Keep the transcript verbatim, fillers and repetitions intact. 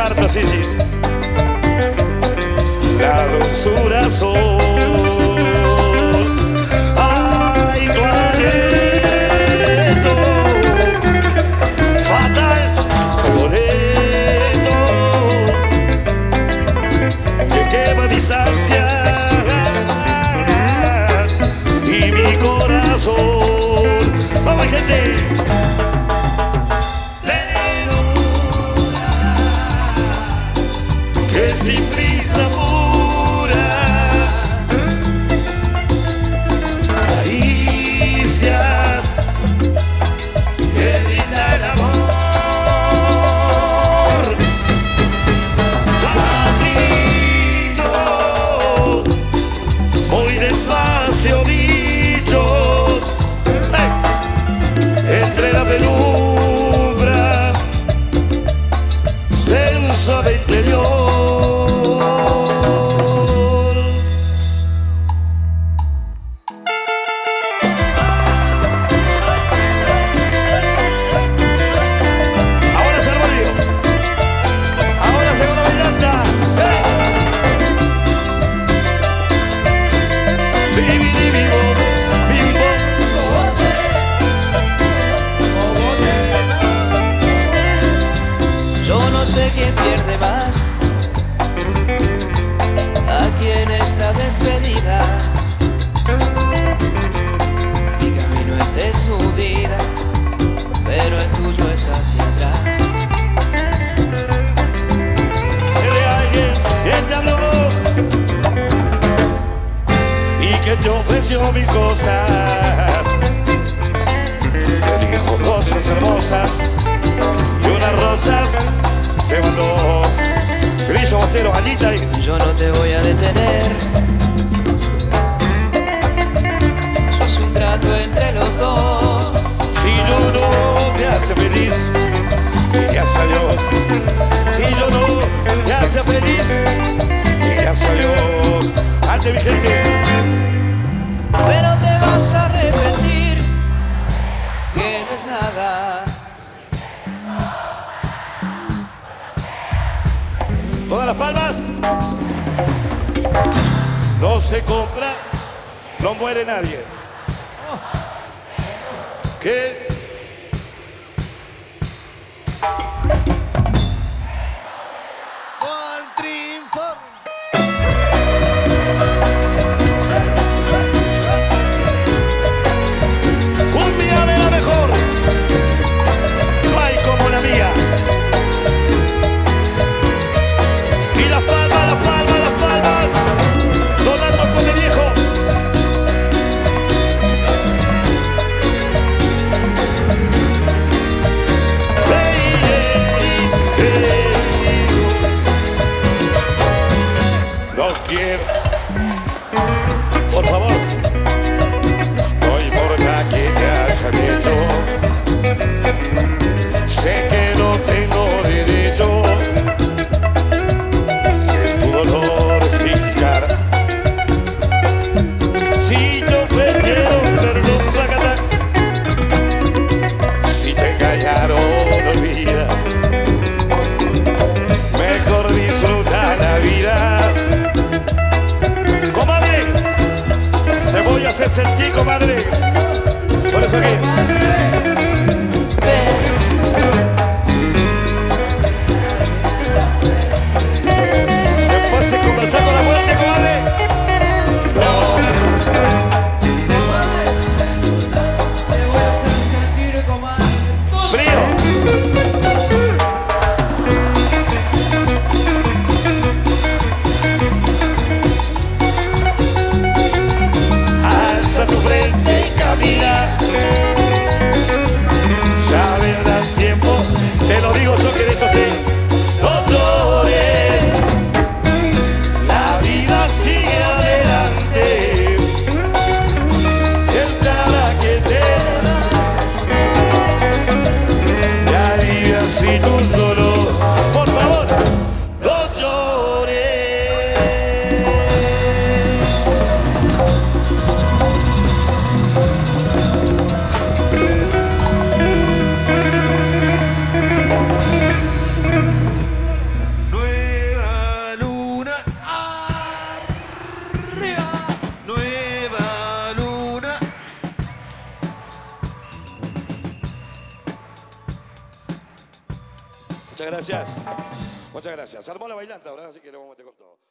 Barto, sí, sí. La dulzura sol. Ay, Clareto, fatal boleto que quema mis ansias y mi corazón. Vamos, gente. Que sin prisa pura, caricias que brinda el amor, caprichos, muy despacio dichos, ¡hey! Entre la penumbra de un suave interior. No sé quién pierde más aquí en esta despedida. Mi camino es de subida, pero el tuyo es hacia atrás. Sé de alguien que te habló y que te ofreció mil cosas, te dijo cosas hermosas y unas rosas. Te mandó Grillo, Botero, Anita y... Yo no te voy a detener. Eso es un trato entre los dos. Si yo no te hace feliz, dirías adiós. Si yo no te hace feliz, dirías adiós. Ante mi gente. Pero te vas a arrepentir, que no es nada. Todas las palmas. No se compra, no muere nadie. ¿Qué? Con triunfo. Cumbia de la mejor. No hay como la mía. Y las palmas, las palmas, las palmas. Donando con mi viejo. No quiero. Por favor. No importa que te hayan hecho. Sé que no tengo derecho de tu dolor criticar. Si yo perdieron, perdón, placata. Si te engañaron, olvida. Mejor disfruta la vida. Comadre, te voy a hacer sentir, comadre. Por eso que... Después se conversar con la muerte, comadre. Frío. Alza tu frente y camina. Ya vendrá el tiempo. Te lo digo yo que de esto sé. No llores. La vida sigue adelante. Siempre habrá que te te alivias si tú solo. Por favor, no llores. Muchas gracias. Muchas gracias. Se armó la bailanta ahora, así que lo vamos a meter con todo.